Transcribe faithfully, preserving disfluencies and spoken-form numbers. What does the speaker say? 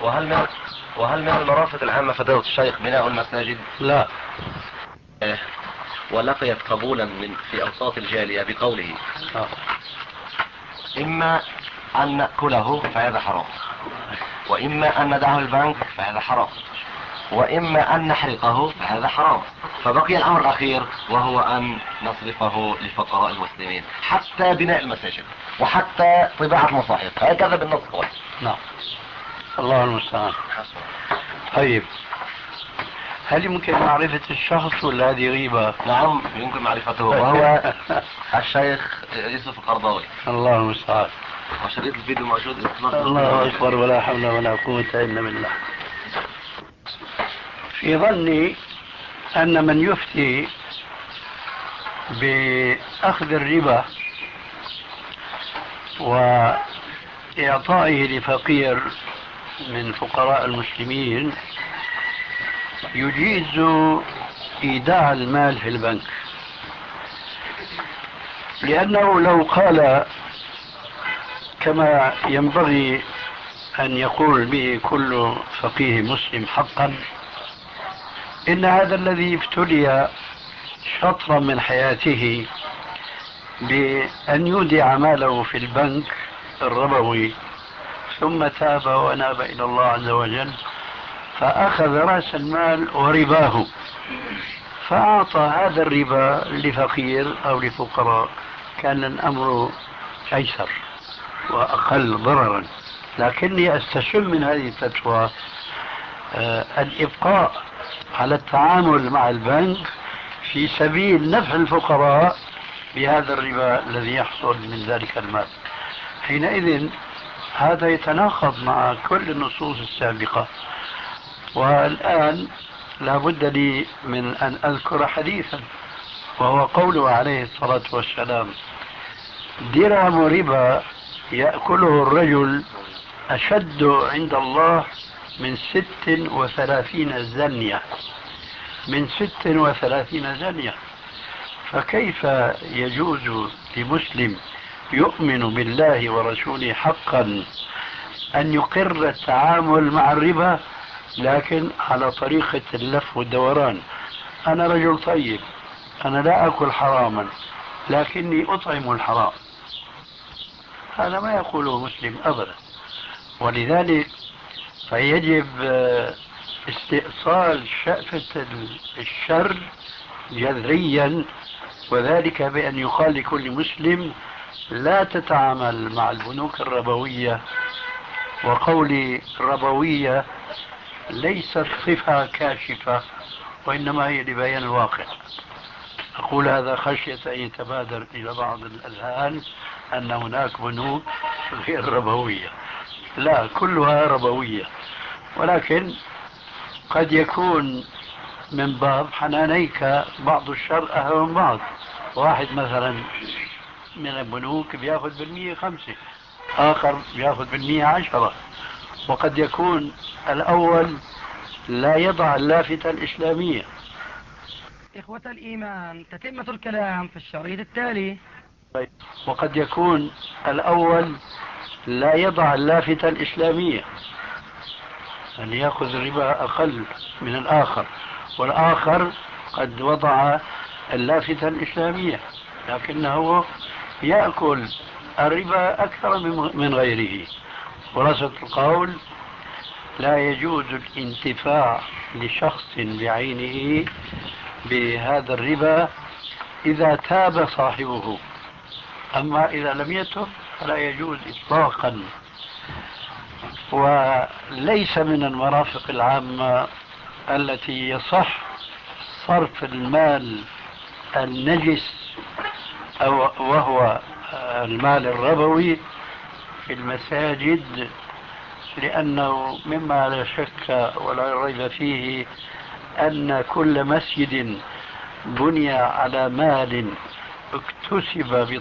وهل من وهل من المرافق العامة فضيلة الشيخ بناء المساجد؟ لا. ولقيت قبولا من في أوساط الجالية بقوله آه. إما أن نأكله فهذا حرام، وإما أن ندعه البنك فهذا حرام، وإما أن نحرقه فهذا حرام، فبقي الأمر الأخير وهو أن نصرفه لفقراء المسلمين، حتى بناء المساجد وحتى طباعة المصاحف، هكذا بالنص. نعم، الله المستعان. طيب، هل يمكن معرفة الشخص ولا هذه غيبة؟ نعم يمكن معرفته، وهو الشيخ يوسف القرضاوي. الله المستعان. وشريط الفيديو موجود. الله أكبر، ولا حول ولا قوة إلا بالله. في ظني أن من يفتي بأخذ الربا وإعطائه لفقير من فقراء المسلمين يجيز إيداع المال في البنك، لأنه لو قال كما ينبغي أن يقول به كل فقيه مسلم حقا، إن هذا الذي ابتلي شطرا من حياته بأن يودع ماله في البنك الربوي ثم تاب وأناب إلى الله عز وجل فأخذ رأس المال ورباه، فأعطى هذا الربا لفقير أو لفقراء، كان الأمر أيسر وأقل ضررا. لكني أستشم من هذه الفتوى آه الإبقاء على التعامل مع البنك في سبيل نفع الفقراء بهذا الربا الذي يحصل من ذلك المال. حينئذ هذا يتناقض مع كل النصوص السابقة. والآن لا بد لي من أن أذكر حديثا، وهو قوله عليه الصلاة والسلام: درهم ربا يأكله الرجل أشد عند الله من ست وثلاثين زنية، من ست وثلاثين زنية. فكيف يجوز لمسلم يؤمن بالله ورسوله حقا أن يقر التعامل مع الربا لكن على طريقة اللف والدوران؟ أنا رجل طيب، أنا لا أكل حراما لكني أطعم الحرام، هذا ما يقوله مسلم أبدا. ولذلك فيجب استئصال شأفة الشر جذريا، وذلك بأن يقال لكل مسلم: لا تتعامل مع البنوك الربوية. وقولي ربوية ليست صفة كاشفة، وإنما هي لبيان الواقع. أقول هذا خشية أن يتبادر إلى بعض الأذهان أن هناك بنوك غير ربوية، لا، كلها ربوية، ولكن قد يكون من باب حنانيك بعض الشر أهون من بعض. واحد مثلا من البنوك بياخذ بالمية خمسة، آخر بياخذ بالمية عشرة، وقد يكون الأول لا يضع اللافتة الإسلامية. إخوة الإيمان، تتمة الكلام في الشريط التالي. وقد يكون الأول لا يضع اللافتة الإسلامية، أن يأخذ الربا أقل من الآخر، والآخر قد وضع اللافتة الإسلامية لكنه يأكل الربا أكثر من غيره. خلاصة القول: لا يجوز الانتفاع لشخص بعينه بهذا الربا إذا تاب صاحبه، أما إذا لم يتب فلا يجوز إطلاقا. وليس من المرافق العامة التي يصح صرف المال النجس أو وهو المال الربوي في المساجد، لأنه مما لا شك ولا ريب فيه أن كل مسجد بني على مال اكتسب